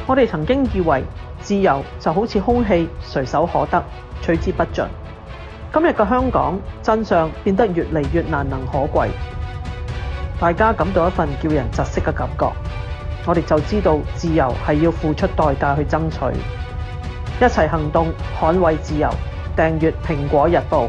我哋曾經以為自由就好似空氣，隨手可得，取之不盡。今日嘅香港真相變得越嚟越難能可貴，大家感到一份叫人窒息嘅感覺。我哋就知道自由係要付出代價去爭取，一齊行動捍衛自由。訂閱蘋果日報。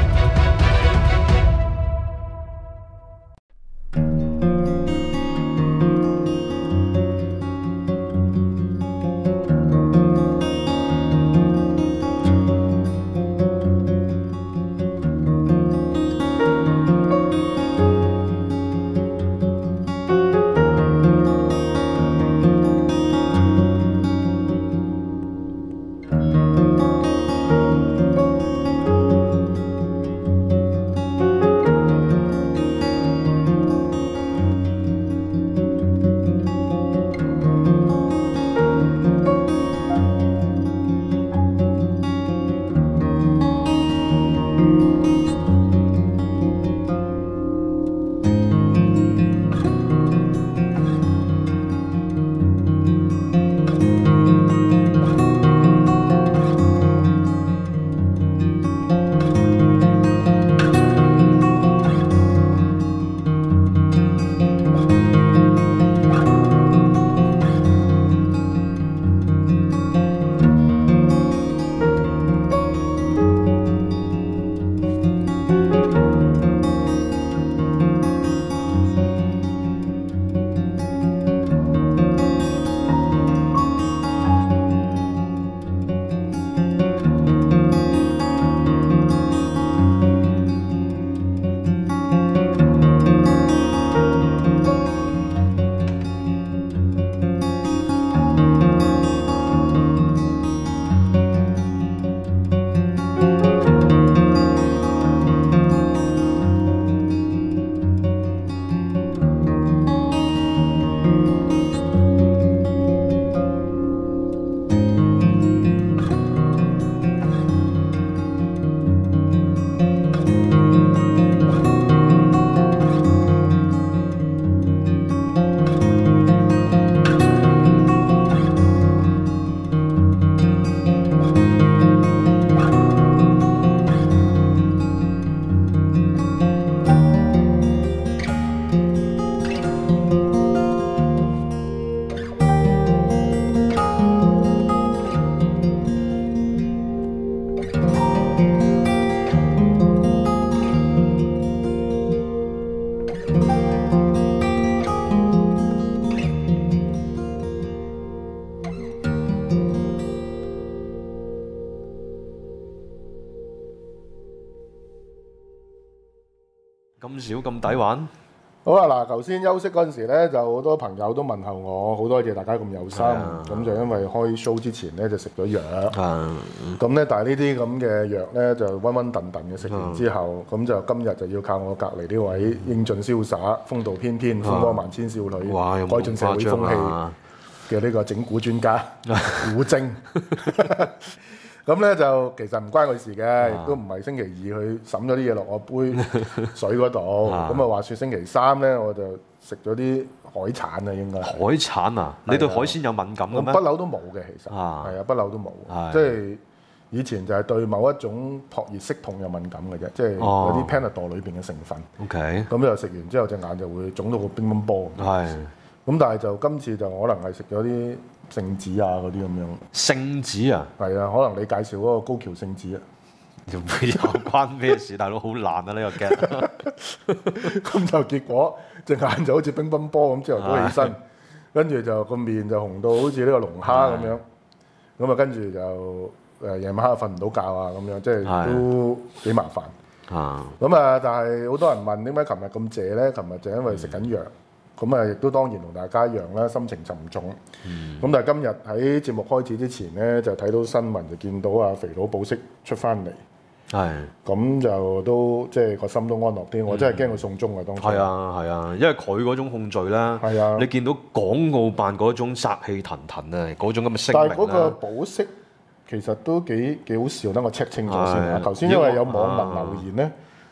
咁少咁抵玩？ 好啦，嗱，頭先休息嗰陣時咧，就好多朋友都問候我，好多謝大家咁有心。咁就因為開 show 之前咧，就食咗藥。咁咧，但係呢啲咁嘅藥咧，就溫溫頓頓嘅食完之後，咁就今日就要靠我隔離呢位英俊瀟灑、風度翩翩、風光萬千少女、改進社會風氣嘅呢個整蠱專家古禎。咁咧就其實唔關佢事嘅，亦都唔係星期二去審咗啲嘢落我杯水嗰度。咁啊話説星期三咧，我就食咗啲海產啊，應該係。 海產啊？你對海鮮有敏感嘅咩？ 不嬲都冇嘅，其實係啊，不嬲都冇。即係以前就係對某一種撲熱息痛有敏感嘅啫，即係有啲 Panadol 裏邊嘅成分。 OK。咁就食完之後隻眼就會腫到個乒乓波。 係。 咁但係就今次就可能係食咗啲聖子啊嗰啲咁樣。 聖子啊？ 係啊，可能你介紹嗰個高橋聖子啊。 有關咩事？大佬好難啊！呢個 get。 咁就結果隻眼就好似乒乓波咁，朝頭早起身，跟住就個面就紅到好似呢個龍蝦咁樣。咁啊，跟住就夜晚黑瞓唔到覺啊咁樣，即係都幾麻煩。咁啊，但係好多人問點解琴日咁謝咧？琴日就因為食緊藥。咁啊，亦都當然同大家一樣啦，心情沉重。咁但係今日喺節目開始之前咧，就睇到新聞就見到阿肥佬保釋出翻嚟。係。咁就都即係個心都安樂啲。我真係驚佢送中啊！當初。係啊，因為佢嗰種控罪啦。係啊。你見到港澳辦嗰種殺氣騰騰啊，嗰種咁嘅聲明啦。 但係嗰個保釋其實都幾好笑，等我 check 清楚先啊。頭先因為有網民留言咧。就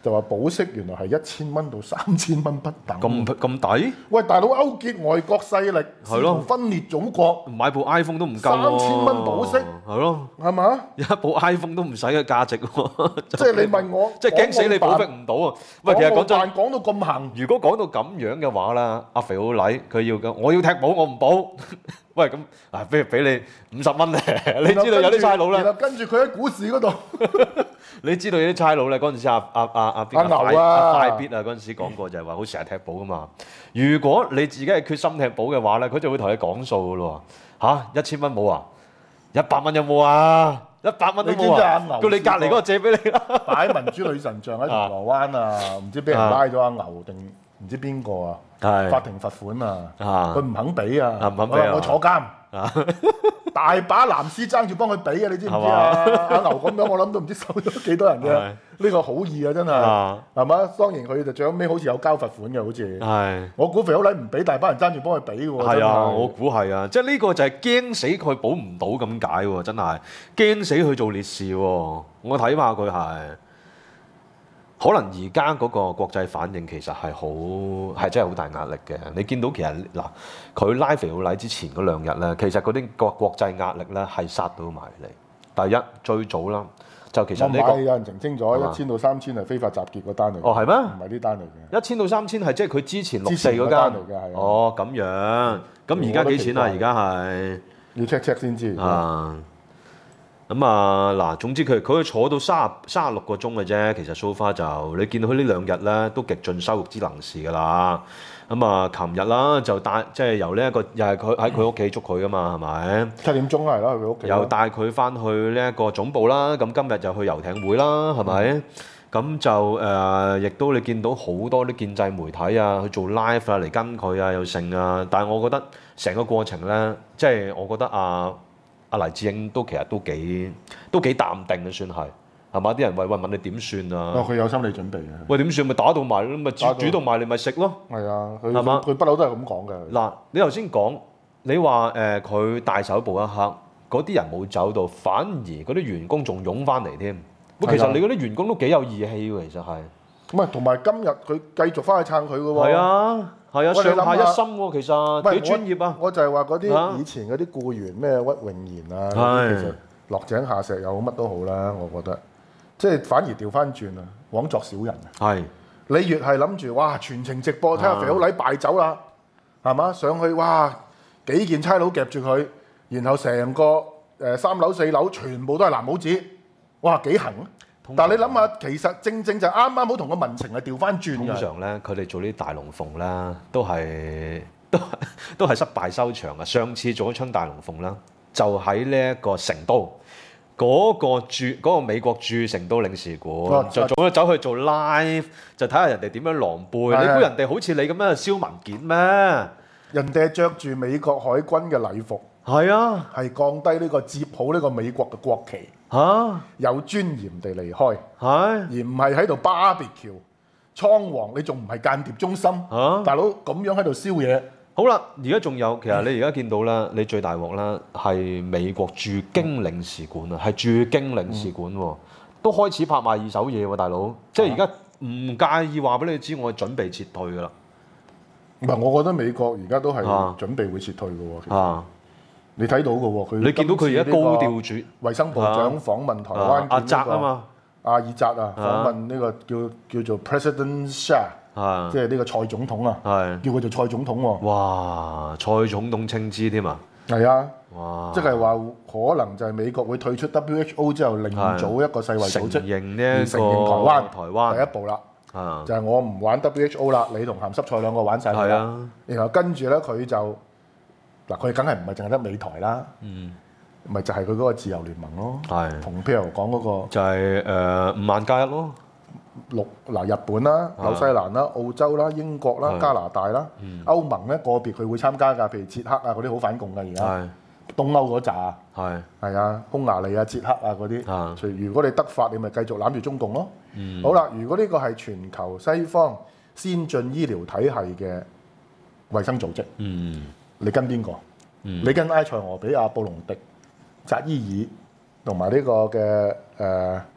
就話保釋原來係1000蚊到3000蚊不等。 咁抵？ 喂，大佬勾結外國勢力，試圖分裂祖國， 買部 iPhone 都唔夠 3000蚊保釋， 係咯， 係嘛？ 一部 iPhone 都唔使嘅價值喎。 即係你問我， 即係驚死你保釋唔到啊！喂，其實講真， 講到咁行， 如果講到咁樣嘅話啦，阿肥佬黎佢要嘅，我要踢保，我唔保。喂，咁啊，不如俾你50蚊咧。你知道有啲差佬咧， 然後跟住佢喺股市嗰度， 你知道有啲差佬咧，嗰陣時阿牛啊， 快必啊，嗰陣時講過就係話好成日踢保噶嘛。如果你自己係決心踢保嘅話咧，佢就會同你講數噶咯喎。1000蚊冇啊？100蚊有冇啊？100蚊都冇啊！叫你隔離嗰個借俾你啦。 擺民主女神像喺銅鑼灣啊，唔知俾人拉咗阿牛定唔知邊個啊？法庭罰款啊！佢唔肯俾啊！我坐監。大把藍絲爭住幫佢俾啊！你知唔知啊？阿牛咁樣，我諗都唔知收咗幾多人嘅。呢個好易啊，真係係嘛？當然佢就最後尾好似有交罰款嘅，好似。我估肥佬黎唔俾，大把人爭住幫佢俾喎。 係啊，我估係啊，即係呢個就係驚死佢保唔到咁解喎，真係驚死佢做烈士喎。我睇下佢係。可能而家嗰個國際反應其實係真係好大壓力嘅。你見到其實嗱，佢拉肥佬黎之前嗰2日咧，其實嗰啲國際壓力咧係殺到埋嚟。第一最早啦，就其實呢個有人澄清咗1000到3000係非法集結嗰單嚟。 哦，係咩？ 唔係呢單嚟嘅。 1000到3000係即係佢之前64嗰間嚟嘅，係。哦，咁樣。咁而家幾錢啊？而家係要 check 先知。 咁啊嗱，總之佢坐到36個鐘嘅啫。其實 so far 就你見到佢呢2日咧都極盡羞辱之能事㗎啦。咁啊，琴日啦就帶即係由呢一個又係佢喺佢屋企捉佢㗎嘛，係咪 ？7點鐘係啦，去佢屋企。 又帶佢翻去呢一個總部啦。咁今日就去遊艇會啦，係咪？咁就亦都你見到好多啲建制媒體啊去做 live 啊嚟跟佢啊又剩啊。但係我覺得成個過程咧，即係我覺得阿黎智英其實都幾淡定嘅，算係嘛？啲人問你點算啊？ 佢有心理準備嘅。 喂，點算咪打到埋咯，咪主動埋你咪食咯。 係啊，係嘛？佢不嬲都係咁講嘅。 嗱，你頭先講你話佢大手部一刻，嗰啲人冇走到，反而嗰啲員工仲湧翻嚟添。喂，其實你嗰啲員工都幾有義氣喎，其實係。 唔係，同埋今日佢繼續翻去撐佢嘅喎。 係啊。係啊，上下一心喎，其實幾專業啊！ 我就係話嗰啲以前嗰啲僱員咩屈穎妍啊，其實落井下石又好乜都好啦，我覺得即係反而調翻轉啊，枉作小人啊！係你越係諗住哇全程直播睇下肥佬黎敗走啦，係嘛？上去哇幾件差佬夾住佢，然後成個3樓4樓全部都係藍帽子，哇幾行啊！但係你諗下，其實正就啱啱好同個民情係調翻轉嘅。通常咧，佢哋做啲大龍鳳啦，都係失敗收場啊！上次做一槍大龍鳳啦，就喺呢一個成都嗰個美國駐成都領事館，就走去做 live， 就睇下人哋點樣狼狽。你估人哋好似你咁樣燒文件咩？人哋係着住美國海軍嘅禮服。係啊，係降低呢個接好呢個美國嘅國旗，有尊嚴地離開，而唔係喺度 barbecue 倉皇，你仲唔係間諜中心？大佬咁樣喺度燒嘢。好啦，而家仲有，其實你而家見到啦，你最大鑊啦，係美國駐京領事館啊，係駐京領事館喎，都開始拍賣二手嘢喎，大佬，即係而家唔介意話俾你知，我準備撤退噶啦。唔係，我覺得美國而家都係準備會撤退嘅喎，其實。你睇到嘅喎，佢你見到佢而家高調住衛生部長訪問台灣阿澤啊嘛，阿爾澤啊訪問呢個叫做 President Xi，即係呢個蔡總統啊，叫佢做蔡總統喎。哇！蔡總統稱之添啊，係啊，哇！即係話可能就係美國會退出 WHO 之後，另組一個世衛組織，承認台灣第一步啦，就係我唔玩 WHO 啦，你同鹹濕菜兩個玩晒佢啦，然後跟住咧佢就。嗱，佢梗係唔係淨係得美台啦，咪就係佢嗰個自由聯盟咯，同譬如講嗰個就係5萬加1咯，日本啦、紐西蘭啦、澳洲啦、英國啦、加拿大啦、歐盟咧個別佢會參加㗎，譬如捷克啊嗰啲好反共㗎而家，東歐嗰扎係啊，匈牙利啊、捷克啊嗰啲，如果你得法，你咪繼續攬住中共咯。好啦，如果呢個係全球西方先進醫療體系嘅衛生組織。你跟邊個？你跟埃塞俄比亞、布隆迪、扎伊爾同埋呢個嘅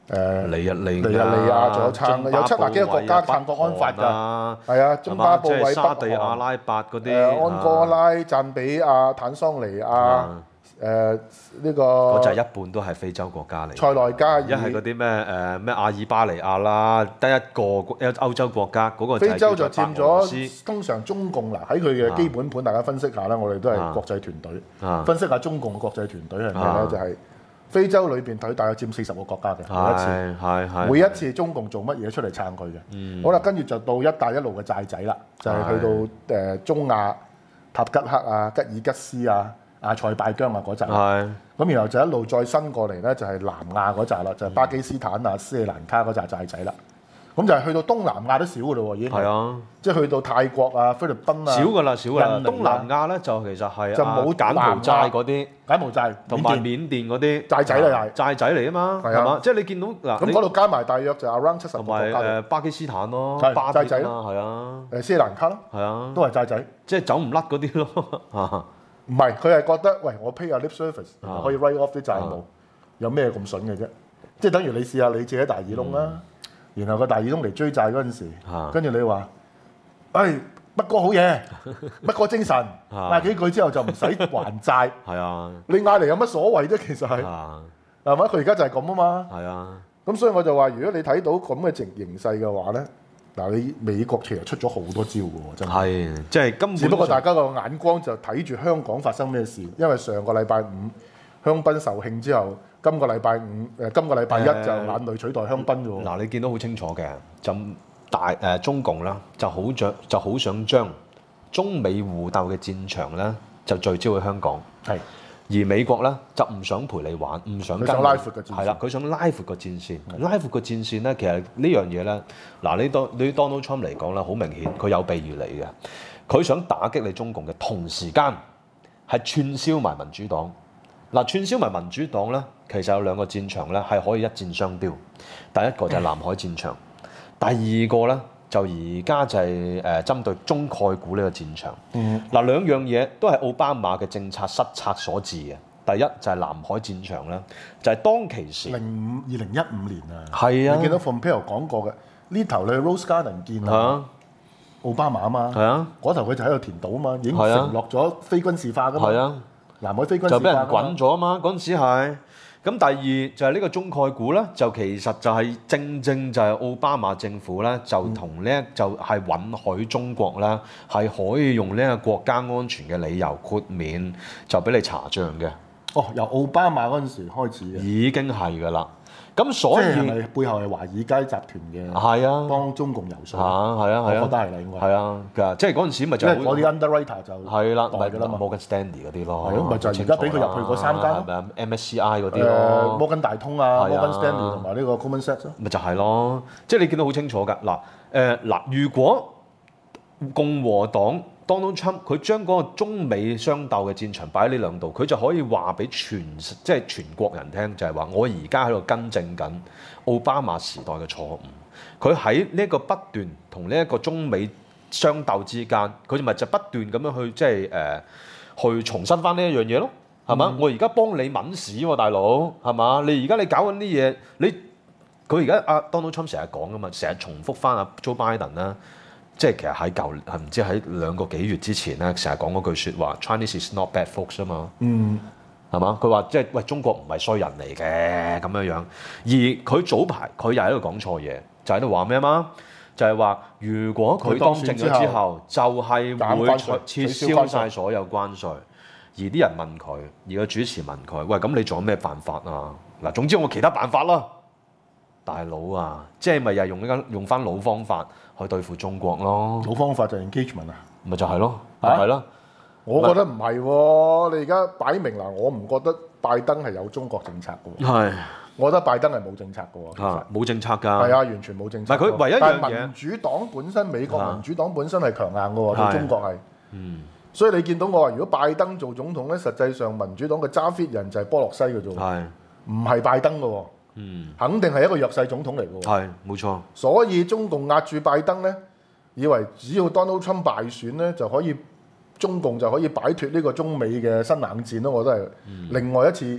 尼日利亞，仲有70幾個國家撐國安法㗎，係啊，津巴布韋、 沙地阿拉伯嗰啲， 安哥拉、贊比亞、坦桑尼亞。呢個嗰就係一半都係非洲國家嚟， 塞內加爾， 一係嗰啲咩阿爾巴尼亞啦，得一個歐洲國家嗰個就係非洲就佔咗。通常中共嗱喺佢嘅基本盤，大家分析下啦，我哋都係國際團隊，分析下中共嘅國際團隊係咩咧？就係非洲裏邊佢大概佔40個國家嘅，每一次中共做乜嘢出嚟撐佢嘅。好啦，跟住就到一帶一路嘅債仔啦，就係去到中亞塔吉克啊、吉爾吉斯啊。阿塞拜疆啊嗰陣，咁然後就一路再伸過嚟咧，就係南亞嗰扎啦，就係巴基斯坦啊、斯里蘭卡嗰扎債仔啦。咁就係去到東南亞都少噶咯喎，已經。係啊，即係去到泰國啊、菲律賓啊。 少噶啦，東南亞咧就其實係就冇柬埔寨嗰啲， 柬埔寨同埋緬甸嗰啲債仔啦，係債仔嚟啊嘛，係嘛？即係你見到嗱， 咁嗰度加埋大約就 around 70個同國家。 埋巴基斯坦咯， 債仔咯，係啊。 斯里蘭卡咯， 係啊， 都係債仔， 即係走唔甩嗰啲咯。 唔係，佢係覺得喂，我 pay 下 lip service，可以 write off 啲債務，有咩咁筍嘅啫？即係等於你試下你借喺大耳窿啦，然後個大耳窿嚟追債嗰陣時，跟住你話，乜哥好嘢，乜哥精神，嗌幾句之後就唔使還債。係啊，你嗌嚟有乜所謂啫？其實係，係嘛？佢而家就係咁啊嘛。係啊，咁所以我就話，如果你睇到咁嘅形勢嘅話咧。嗱，你美國其實出咗好多招嘅喎，真係，即係根本。只不過大家個眼光就睇住香港發生咩事，因為上個禮拜五香檳售罄之後，今個禮拜一就眼淚取代香檳啫喎。 嗱，你見到好清楚嘅，就中共啦，就好想將中美互鬥嘅戰場咧，就聚焦喺香港。係。而美國咧就唔想陪你玩，唔想跟。佢想拉闊個戰線。係啦，佢想拉闊個戰線。拉闊個戰線咧，其實呢樣嘢咧，嗱，你 Donald Trump 嚟講咧，好明顯佢有備而嚟嘅。佢想打擊你中共嘅同時間，係串燒埋民主黨。嗱，串燒埋民主黨咧，其實有兩個戰場咧係可以一箭雙標。第一個就係南海戰場，第二個咧。就而家就係針對中概股呢個戰場。嗱，兩樣嘢都係奧巴馬嘅政策失策所致嘅。第一就係南海戰場啦，就係當其時2015 年啊， 係啊， 你見到 Pompeo 講過嘅呢頭你去 Rose Garden 見啊，奧巴馬啊嘛，係啊，嗰頭佢就喺度填島啊嘛，已經承諾咗非軍事化噶嘛，係啊，南海非軍事化就俾人滾咗啊嘛，嗰陣時係。咁第二就係呢個中概股咧，就其實就係正就係奧巴馬政府咧，就同呢就係允許中國咧係可以用呢個國家安全嘅理由豁免，就俾你查帳嘅。哦，由奧巴馬嗰陣時開始嘅，已經係㗎啦。咁所以係咪背後係華爾街集團嘅？係啊，幫中共游說。係啊，我覺得係啦，應該。係啊，即係嗰陣時咪就係嗰啲 underwriter 就係啦，咪㗎啦嘛 ，Morgan Stanley 嗰啲咯。係咯，咪就係而家俾佢入去嗰3間咯。係咪啊 ？MSCI 嗰啲咯。摩根大通啊 ，Morgan Stanley 同埋呢個 Goldman Sachs。咪就係咯，即係你見到好清楚㗎。嗱，如果共和黨 Donald Trump 佢將嗰個中美相鬥嘅戰場擺喺呢兩度，佢就可以話俾全國人聽，就係話我而家喺度更正緊奧巴馬時代嘅錯誤。佢喺呢一個不斷同呢一個中美相鬥之間，佢咪就不斷咁樣去去重申翻呢一樣嘢咯，係嘛？我而家幫你抿屎喎，大佬，係嘛？你搞緊啲嘢，佢而家阿 Donald Trump 成日講噶嘛，成日重複翻阿 Joe Biden 啦。即係其實係唔知喺2個幾月之前咧，成日講嗰句説話 ，Chinese is not bad folks 啊嘛，係嘛？佢話即係喂中國唔係衰人嚟嘅咁樣樣，而佢早排佢又喺度講錯嘢，就喺度話咩嘛？就係話如果佢當政咗之後，就係會撤銷晒所有關稅，而啲人問佢，而個主持問佢，喂咁你仲有咩辦法啊？嗱，總之我其他辦法啦。大佬啊，即係咪又係用翻老方法去對付中國咯？老方法就 engagement 啊，咪就係咯，係咯。我覺得唔係喎，你而家擺明嗱，我唔覺得拜登係有中國政策嘅喎。係，我覺得拜登係冇政策嘅喎。嚇，冇政策㗎。係啊，完全冇政策。唔係佢唯一一樣嘢。但係民主黨本身，美國民主黨本身係強硬嘅喎，對中國係。所以你見到我話，如果拜登做總統咧，實際上民主黨嘅揸 fit 人就係波洛西嘅啫喎。係，唔係拜登嘅喎。肯定係一個弱勢總統嚟嘅喎，係冇錯。所以中共壓住拜登咧，以為只要 Donald Trump 敗選咧，就可以中共就可以擺脱呢個中美嘅新冷戰咯。我覺得係另外一次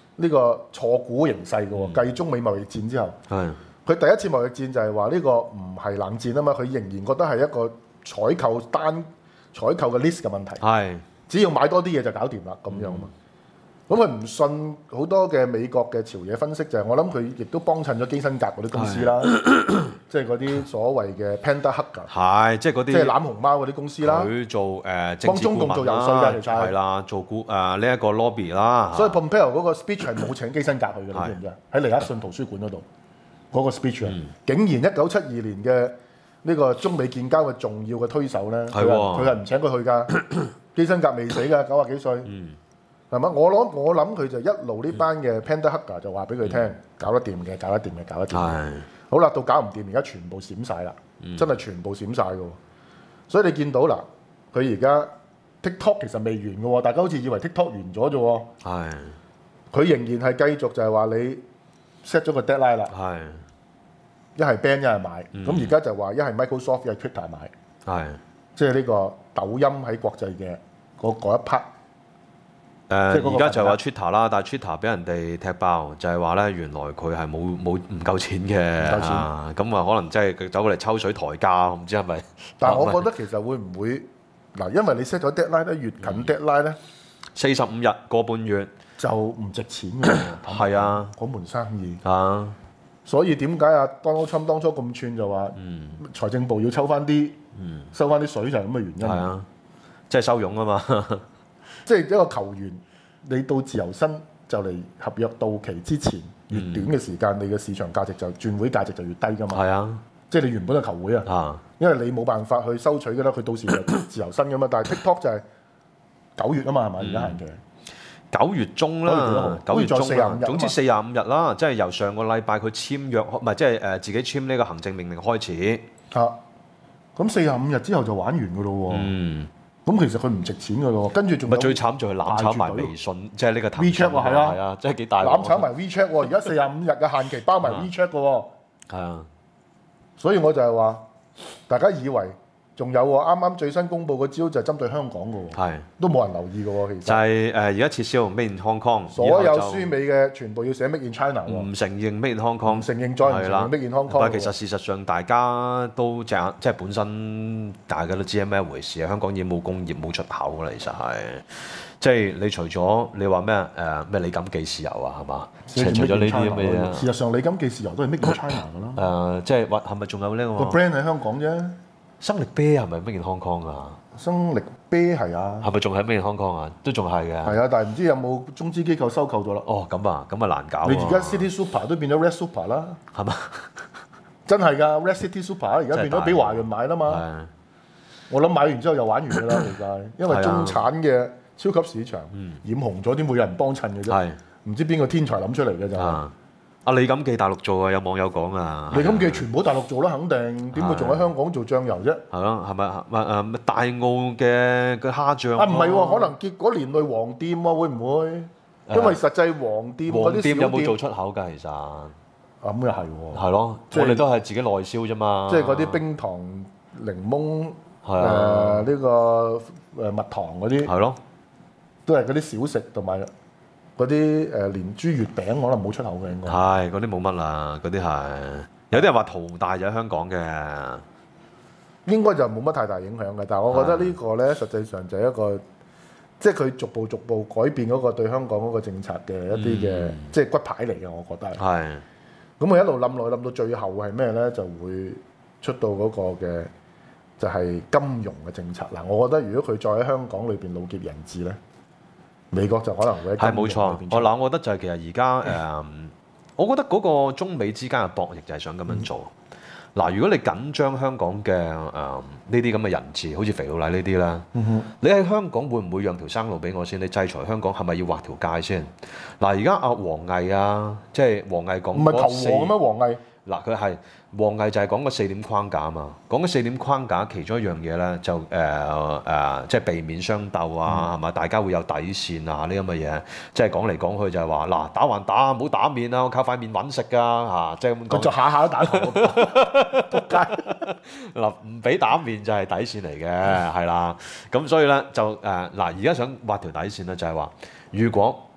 呢個錯估形勢嘅喎。繼中美貿易戰之後， 係佢第一次貿易戰就係話呢個唔係冷戰啊嘛，佢仍然覺得係一個採購嘅 list 嘅問題。 係只要買多啲嘢就搞掂啦，咁樣嘛。咁佢唔信好多嘅美國嘅朝野分析就係，我諗佢亦都幫襯咗基辛格嗰啲公司啦，即係嗰啲所謂嘅 Panda Hugger， 係即係嗰啲即係攬熊貓嗰啲公司啦。 佢做政幫治中共做游顧問啦， 說㗎其實係係啦，做呢一個 lobby 啦。 所以 Pompeo 嗰個 speech 係冇請基辛格去嘅，你知唔知啊？喺尼克遜圖書館嗰度嗰個 speech 啊，竟然1972年嘅呢個中美建交嘅重要嘅推手咧，佢係唔請佢去㗎。基辛格未死㗎，90幾歲。係嘛？我諗佢就一路呢班嘅 Panda Hugger 就話俾佢聽，搞得掂嘅，搞得掂嘅，搞得掂。好啦，到搞唔掂，而家全部閃晒啦，真係全部閃晒嘅喎。所以你見到嗱，佢而家 TikTok 其實未完嘅喎，大家好似以為 TikTok 完咗啫喎。 係。 佢仍然係繼續就係話你 set 咗個 deadline 啦。 係。 一係 ban 一係買，咁而家就話一係 Microsoft 一係 Twitter 買。 係。即係呢個抖音喺國際嘅嗰一 part。 而家就話 Twitter 啦，但係 Twitter 俾人哋踢爆，就係話咧原來佢係冇唔夠錢嘅，咁啊可能即係佢走過嚟抽水抬價，我唔知係咪？ 但係我覺得其實會唔會嗱，因為你 set 咗 deadline 咧，越近 deadline 咧 ，45日個半月就唔值錢嘅， 係啊， 嗰門生意啊， 所以點解啊 Donald Trump 當初咁串就話財政部要抽翻啲，收翻啲水就係咁嘅原因。 係啊，即係收傭啊嘛。 即係一個球員，你到自由身就嚟合約到期之前，越短嘅時間，你嘅市場價值就轉會價值就越低㗎嘛。係啊， 即係你原本嘅球會啊，因為你冇辦法去收取㗎啦，佢到時就自由身㗎嘛。但係 TikTok 就係9月啊嘛，係咪而家限期 ？9月中啦，9月中啦，總之45日啦，即係由上個禮拜佢簽約，唔係即係自己簽呢個行政命令開始。 咁45日之後就玩完㗎咯喎。咁其實佢唔值錢㗎咯，跟住仲最慘就係攬炒埋微信，即係呢個騰訊 WeChat 喎，係啊，即係幾大攬炒埋 WeChat 喎，而家45日嘅限期包埋 WeChat 㗎喎。 係啊， 所以我就係話，大家以為仲有喎，啱啱最新公佈個招就係針對香港㗎喎， 係都冇人留意㗎喎，其實就係而家撤銷 Made in Hong Kong， 所有書尾嘅全部要寫 Made in China 喎， 唔承認 Made in Hong Kong， 唔承認再唔承認 Made in Hong Kong。 但係其實事實上大家都即係本身大家都知係咩一回事啊！香港已經冇工業冇出口㗎啦，其實係即係你除咗你話咩咩李錦記豉油啊係嘛？除咗呢啲咁嘅嘢， 事實上李錦記豉油都係 Made in China 㗎啦。 即係話係咪仲有呢個 brand 喺香港啫？ 生力啤係咪 Made in Hong Kong 啊？ 生力啤係啊， 係咪仲係 Made in Hong Kong 啊？都仲係嘅。係啊，但係唔知有冇中資機構收購咗啦？ 哦，咁啊難搞。 你而家 City Super 都變咗 Red Super 啦， 係嘛？ 真係㗎 ，Red City Super 而家變咗俾華潤買啦嘛。我諗買完之後又玩完㗎啦，其實，因為中產嘅超級市場染紅咗，點會有人幫襯嘅啫？唔知邊個天才諗出嚟嘅就係。 阿李錦記大陸做啊，有網友講啊。 李錦記全部大陸做啦，肯定點會仲喺香港做醬油啫？ 係咯，係咪大澳嘅蝦醬？ 唔係喎，可能結果連累黃店喎，會唔會？因為實際黃店嗰啲小店有冇做出口㗎？其實咁又係喎。 係咯，我哋都係自己內銷啫嘛。 即係嗰啲冰糖、檸檬呢個蜜糖嗰啲。係咯，都係嗰啲小食同埋。嗰啲連珠月餅可能冇出口嘅應該係嗰啲冇乜啦，嗰啲係有啲人話淘大咗香港嘅， 應該就冇乜太大影響嘅。但係我覺得呢個咧，實際上就係一個即係佢逐步改變嗰個對香港嗰個政策嘅一啲嘅即係骨牌嚟嘅，我覺得係。咁我一路冧落去冧到最後係咩咧？就會出到嗰個嘅就係金融嘅政策嗱。我覺得如果佢再喺香港裏邊老劫人質咧。美國就可能會係冇錯，我覺得就係其實而家我覺得嗰個中美之間嘅博弈就係想咁樣做。嗱，如果你緊張香港嘅呢啲咁嘅人質，好似肥佬黎呢啲啦，你喺香港會唔會讓條生路俾我先？你制裁香港係咪要劃條界先？嗱，而家阿王毅啊，即係王毅講唔係球王咩？王毅嗱，佢係王毅就係講個4點框架啊嘛，講個4點框架其中一樣嘢咧就即係避免相鬥啊，係嘛？大家會有底線啊，呢咁嘅嘢，即係講嚟講去就係話嗱，打還打，唔好打面啊，我靠塊面揾食㗎嚇，即係咁講。 佢就下下都打頭，仆街嗱，唔俾打面就係底線嚟嘅，係啦。咁所以咧就嗱，而家想畫條底線咧，就係話如果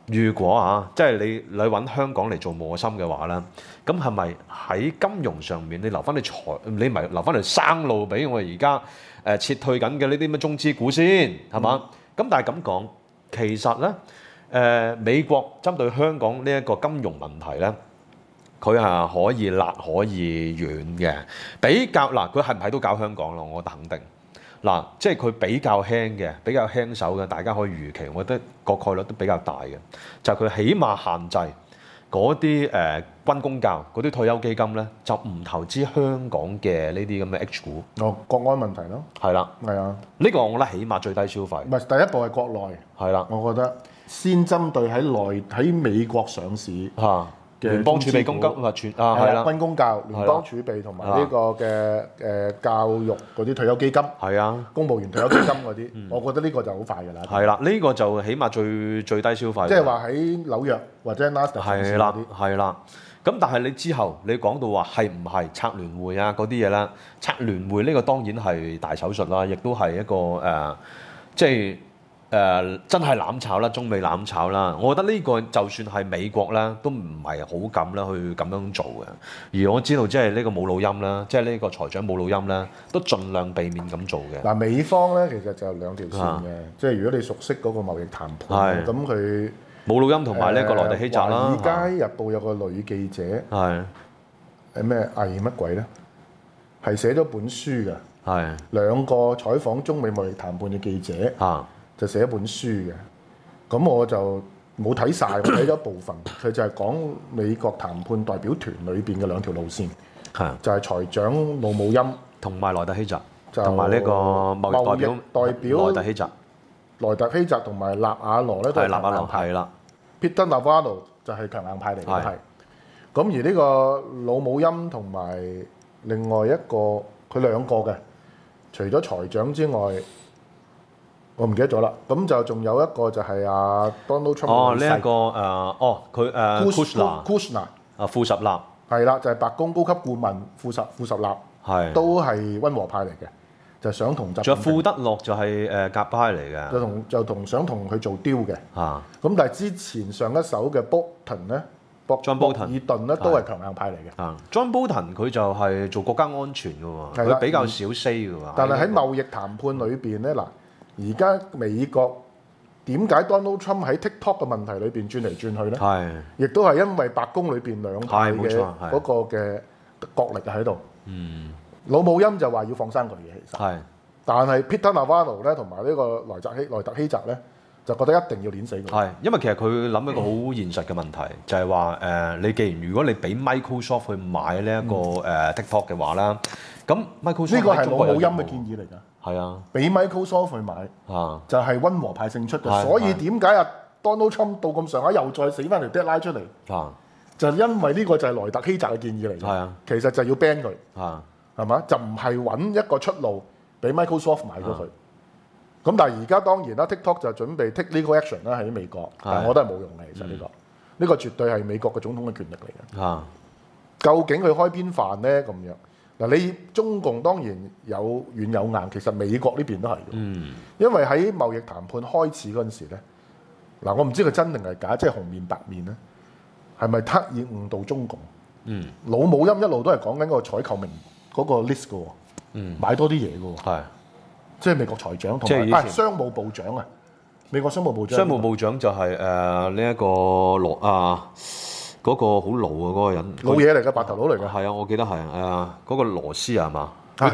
如果即係你揾香港嚟做磨心嘅話啦，咁係咪喺金融上面你留翻你咪留翻條生路俾我而家撤退緊嘅呢啲咩中資股先係嘛？咁但係咁講，其實咧美國針對香港呢一個金融問題咧，佢係可以辣可以軟嘅，比較嗱佢係唔係都搞香港咯？我覺得肯定。嗱，即係佢比較輕嘅，比較輕手嘅，大家可以預期，我覺得個概率都比較大嘅。就係佢起碼限制嗰啲軍公教嗰啲退休基金咧，就唔投資香港嘅呢啲咁嘅 H 股。 國安問題咯。 係啦， 係啊， 呢個我覺得起碼最低消費。 唔係第一步係國內。 係啦， 我覺得先針對喺美國上市嘅聯邦儲備公金係啦， 軍公教、聯邦儲備同埋呢個嘅教育嗰啲退休基金， 係啊， 公務員退休基金嗰啲，我覺得呢個就好快㗎啦。 係啦，呢個就起碼最低消費。 即係話喺紐約或者 Nasdaq 上市嗰啲。 係啦。咁但係你之後你講到話係唔係策聯會嗰啲嘢啦？策聯會呢個當然係大手術啦，亦都係一個即係。真係攬炒啦，中美攬炒啦，我覺得呢個就算係美國啦，都唔係好敢啦去咁樣做嘅。而我知道即係呢個冇錄音啦，即係呢個財長冇錄音啦，都盡量避免咁做嘅。 嗱，美方咧其實就兩條線嘅，即係如果你熟悉嗰個貿易談判，咁佢冇錄音同埋呢個萊特希澤啦。 華爾街日報有個女記者係咩魏乜鬼咧？係寫咗本書嘅，兩個採訪中美貿易談判嘅記者。就寫一本書嘅，咁我就冇睇晒，我睇咗一部分。佢就係講美國談判代表團裏邊嘅兩條路線，就係財長盧武鑫同埋萊特希澤，同埋呢個貿易代表萊特希澤。 萊特希澤同埋納瓦羅咧都係強硬派。Peter Navarro 就係強硬派嚟嘅，係。咁而呢個盧武鑫同埋另外一個佢兩個嘅，除咗財長之外。我唔記得咗啦，咁就仲有一個就係阿 Donald Trump 呢一個佢Kushner 富什納係啦，就係白宮高級顧問富什納，都係溫和派嚟嘅，就想同習近平。 仲有庫德洛就係鴿派嚟嘅， 想同佢做 deal 嘅。咁但係之前上一手嘅 Bolton 咧，博爾頓咧都係強硬派嚟嘅。 John Bolton 佢就係做國家安全嘅喎，佢比較少 say 嘅喎。 但係喺貿易談判裏邊咧嗱。而家美國點解 Donald Trump 喺 TikTok 嘅問題裏邊轉嚟轉去咧？係，亦都係因為白宮裏邊兩派嘅嗰個嘅角力喺度。老姆欽就話要放生佢嘅，其實係，但係 Peter Navarro 咧同埋呢個萊特希澤咧就覺得一定要碾死佢。係， 因為其實佢諗一個好現實嘅問題，就係話你既然如果你俾 Microsoft 去買呢一個TikTok 嘅話啦，咁 Microsoft 呢個係老姆欽嘅建議嚟㗎。 係啊， 俾 Microsoft 去買，就係溫和派勝出嘅。所以點解啊 Donald Trump 到咁上下又再死翻條 deadline 出嚟？就因為呢個就係萊特希澤嘅建議嚟嘅。其實就要 ban 佢，係嘛？就唔係揾一個出路俾 Microsoft 買咗佢。咁但係而家當然啦 ，TikTok 就準備 take legal action 啦喺美國，但係我覺得係冇用嘅。其實呢個絕對係美國嘅總統嘅權力嚟嘅。究竟佢開邊飯咧？咁樣。嗱，你中共當然有軟有硬，其實美國呢邊都係嘅。因為喺貿易談判開始嗰陣時咧，嗱，我唔知佢真定係假，即係紅面白面咧，係咪刻意誤導中共？老姆欽一路都係講緊個採購名嗰個 list 嘅喎，買多啲嘢嘅喎，係，即係美國財長同埋商務部長啊，美國商務部長。 商務部長就係呢一個嗰個好老嘅嗰個人， 老嘢嚟嘅，白頭佬嚟嘅。 係啊，我記得係嗰個羅斯係嘛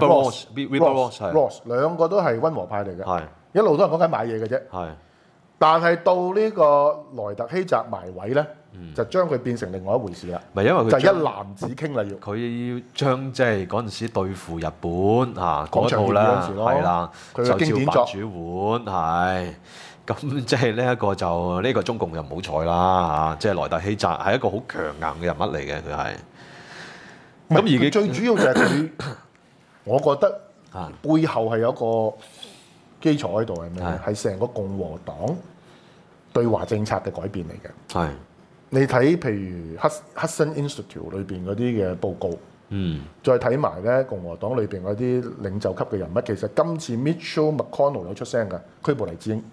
？Ross 兩個都係溫和派嚟嘅，係一路都係講緊買嘢嘅啫。係，但係到呢個萊特希澤埋位咧，就將佢變成另外一回事啦。 唔係因為佢就一籃子傾啦，要佢要將即係嗰陣時對付日本嗰套啦，係啦，就照板煮碗係。咁即係呢一個就呢個中共就唔好彩啦嚇，即係萊特希澤係一個好強硬嘅人物嚟嘅，佢係。 咁而最主要就係佢，我覺得背後係有一個基礎喺度係咩？係成個共和黨對華政策嘅改變嚟嘅。係。你睇譬如 Hudson Institute 裏邊嗰啲嘅報告，再睇埋咧共和黨裏邊嗰啲領袖級嘅人物，其實今次 Mitchell McConnell 有出聲㗎，拘捕黎智英。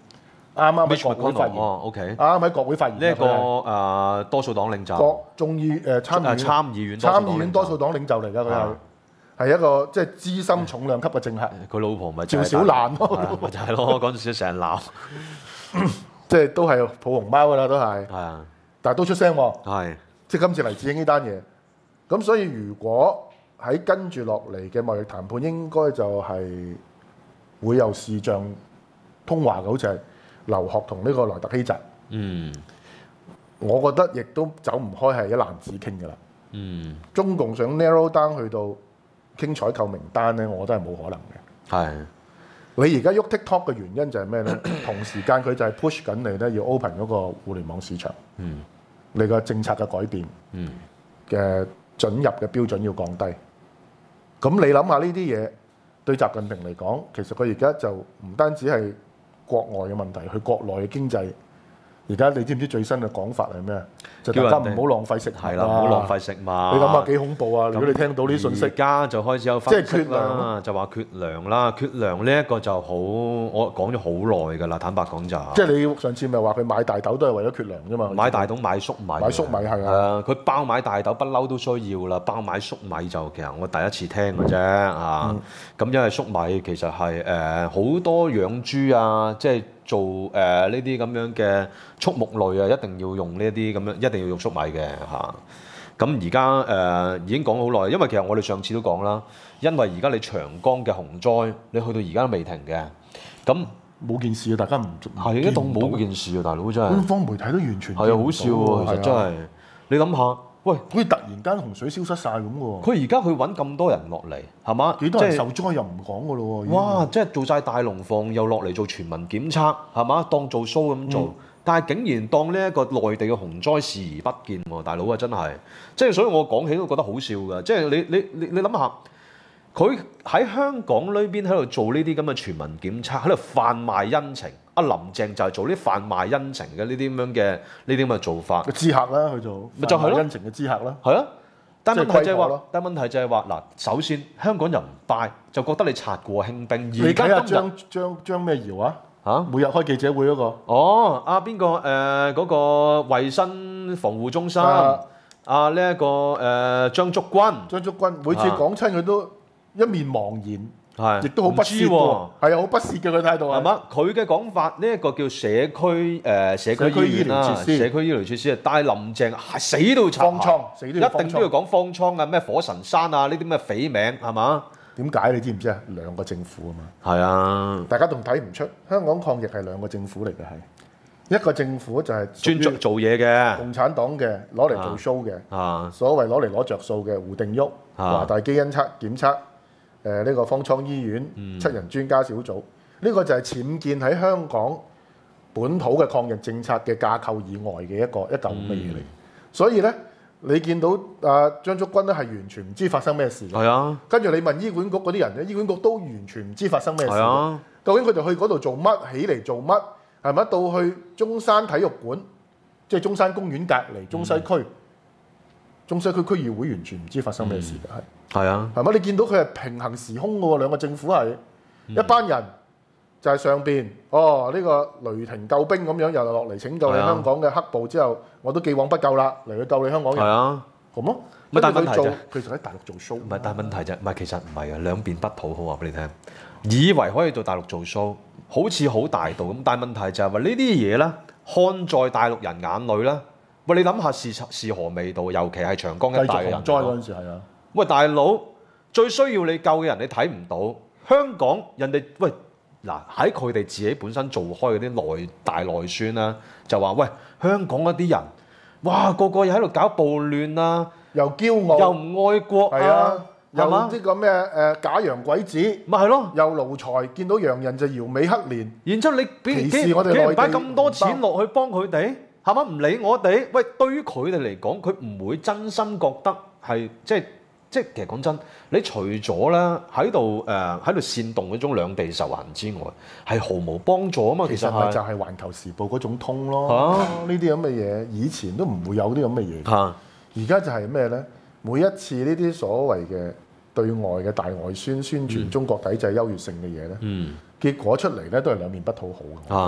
啱啱喺國會發言。 哦，OK。 啱啱喺國會發言。 呢一個多數黨領袖。 國眾議參議院多數黨領袖嚟㗎，佢係一個即係資深重量級嘅政客。 佢老婆咪趙小蘭咯， 咪就係咯，嗰陣時成日鬧。 即係都係抱熊貓㗎啦，都係。 係啊。 但係都出聲喎。 係。 即係今次黎智英呢單嘢，咁所以如果喺跟住落嚟嘅貿易談判，應該就係會有視像通話嘅，好似係劉鶴同呢個萊特希澤。 嗯， 我覺得亦都走唔開係一籃子傾㗎啦。 嗯， 中共想 narrow down 去到傾採購名單咧，我覺得係冇可能嘅。 係。 你而家喐 TikTok 嘅原因就係咩咧？同時間佢就係 push 緊你咧，要 open 嗰個互聯網市場。 嗯。 你個政策嘅改變。 嗯。 嘅准入嘅標準要降低。咁你諗下呢啲嘢對習近平嚟講，其實佢而家就唔單止係國外嘅問題，佢國內嘅經濟。而家你知唔知最新嘅講法係咩？就大家唔好浪費食物。 係啦，唔好浪費食物。你諗下幾恐怖啊！如果你聽到呢啲信息， 而家就開始有分析即係缺糧， 就話缺糧啦。缺糧呢一個就好，我講咗好耐㗎啦。坦白講就即係你上次咪話佢買大豆都係為咗缺糧啫嘛。 買大豆買粟米。 買粟米係啊。 佢包買大豆不嬲都需要啦，包買粟米就其實我第一次聽嘅啫啊。咁因為粟米其實係好多養豬啊，即係做呢啲咁樣嘅畜牧類啊，一定要用呢一啲咁樣，一定要用粟米嘅嚇。咁而家已經講好耐，因為其實我哋上次都講啦，因為而家你長江嘅洪災，你去到而家都未停嘅，咁冇件事啊，大家唔係一當冇件事啊，大佬真係。 官方媒體都完全係啊，好笑喎，其實真係。你諗下，喂， 好似突然間洪水消失晒咁喎。 佢而家去揾咁多人落嚟，係嘛？ 幾多人受災又唔講㗎咯喎。 哇！即係做晒大龍鳳，又落嚟做全民檢測，係嘛？當做 show 咁做。但係竟然當呢一個內地嘅洪災視而不見喎，大佬啊，真係，即係所以我講起都覺得好笑㗎。即係你諗下，佢喺香港呢邊喺度做呢啲咁嘅全民檢測，喺度販賣恩情。阿林鄭就係做啲販賣恩情嘅呢啲咁樣嘅呢啲咁嘅做法。 知客啦，佢做咪就係咯， 恩情嘅知客啦。 係啊，但問題就係話，嗱，首先香港人唔拜，就覺得你賊過輕兵。 你睇下張咩堯啊？嚇！每日開記者會嗰個。 哦，邊個嗰個衞生防護中心呢一個張竹君。張竹君每次講親佢都一面茫然，亦都好不屑喎。係啊，好不屑嘅佢態度係嘛？佢嘅講法呢一個叫社區醫院啦，社區醫療設施啊。但係林鄭係死都要拆，一定都要講方艙啊，咩火神山啊呢啲咩匪名係嘛？點解你知唔知啊？兩個政府啊嘛。係啊，大家仲睇唔出香港抗疫係兩個政府嚟嘅，係一個政府就係專職做嘢嘅，共產黨嘅攞嚟做 show 嘅，所謂攞嚟攞着數嘅胡定旭、華大基因檢測呢個方艙醫院7人專家小組，呢個就係僭建喺香港本土嘅抗疫政策嘅架構以外嘅一嚿咁嘅嘢嚟，所以咧。你見到張竹君咧係完全唔知發生咩事嘅，係啊。跟住你問醫管局嗰啲人咧，醫管局都完全唔知發生咩事。係啊。究竟佢哋去嗰度做乜？起嚟做乜？係咪到去中山體育館，即係中山公園隔離中西區，中西區區議會完全唔知發生咩事嘅，係。係啊。係咪？你見到佢係平行時空嘅喎，兩個政府係一班人。就係上邊呢個雷霆救兵咁樣又落嚟拯救你香港嘅黑暴之後，我都既往不咎啦，嚟去救你香港人。係啊，咁咯。但係問題就佢就喺大陸做 show。唔係，但係問題就唔係，其實唔係啊，兩邊不討好話俾你聽。以為可以到大陸做 show，好似好大度咁，但係問題就係話呢啲嘢咧，看在大陸人眼裏咧，喂，你諗下是何味道？尤其係長江一帶嘅人。洪災嗰陣時係啊。喂，大佬最需要你救嘅人，你睇唔到香港人哋喂。嗱，喺佢哋自己本身做開嗰啲大內宣啦，就話喂，香港嗰啲人，哇個個又喺度搞暴亂啊，又驕傲，又唔愛國啊，又啲個咩假洋鬼子，咪係咯，又奴才，見到洋人就搖尾乞憐，然之後你歧視我哋內地，擺咁多錢落去幫佢哋，係嘛？唔理我哋，喂，對於佢哋嚟講，佢唔會真心覺得係即係其實講真，你除咗咧喺度煽動嗰種兩地仇恨之外，係毫無幫助啊嘛。其實咪就係《環球時報》嗰種通咯。呢啲咁嘅嘢，以前都唔會有啲咁嘅嘢。而家就係咩咧？每一次呢啲所謂嘅對外嘅大外宣傳中國體制優越性嘅嘢咧，結果出嚟咧都係兩面不討好嘅。我覺得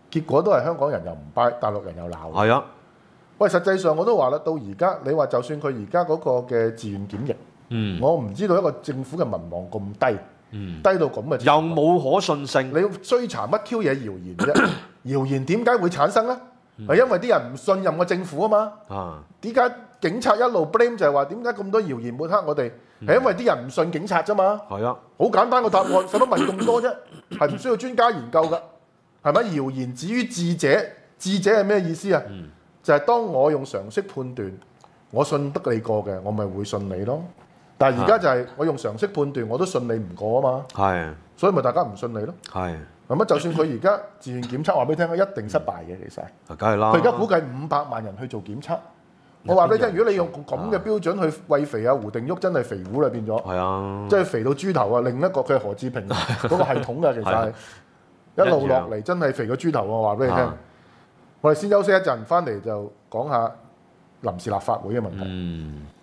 結果都係香港人又唔 buy，大陸人又鬧。 係啊， 喂，實際上我都話啦，到而家你話就算佢而家嗰個嘅自願檢疫，我唔知道一個政府嘅民望咁低，低到咁嘅， 又冇可信性。 你要追查乜 Q 嘢謠言啫？謠言點解會產生呢？係因為啲人唔信任個政府啊嘛。點解警察一路 blame 就係話點解咁多謠言抹黑我哋？係因為啲人唔信警察啫嘛。係啊，好簡單個答案，使乜問咁多啫？係唔需要專家研究㗎，係咪？謠言止於智者，智者係咩意思啊？就係當我用常識判斷，我信得你過嘅，我咪會信你咯。但係而家就係我用常識判斷，我都信你唔過啊嘛。係，所以咪大家唔信你咯。係。咁啊，就算佢而家自願檢測，話俾你聽，一定失敗嘅其實。 梗係啦。 佢而家估計500萬人去做檢測。我話俾你聽，如果你用咁嘅標準去餵肥啊，胡定旭真係肥虎啦變咗。係啊。即係肥到豬頭啊！另一個佢係何志平嗰個系統嘅，其實係一路落嚟真係肥過豬頭。我話俾你聽。我哋先休息一陣，翻嚟就講下臨時立法會嘅問題。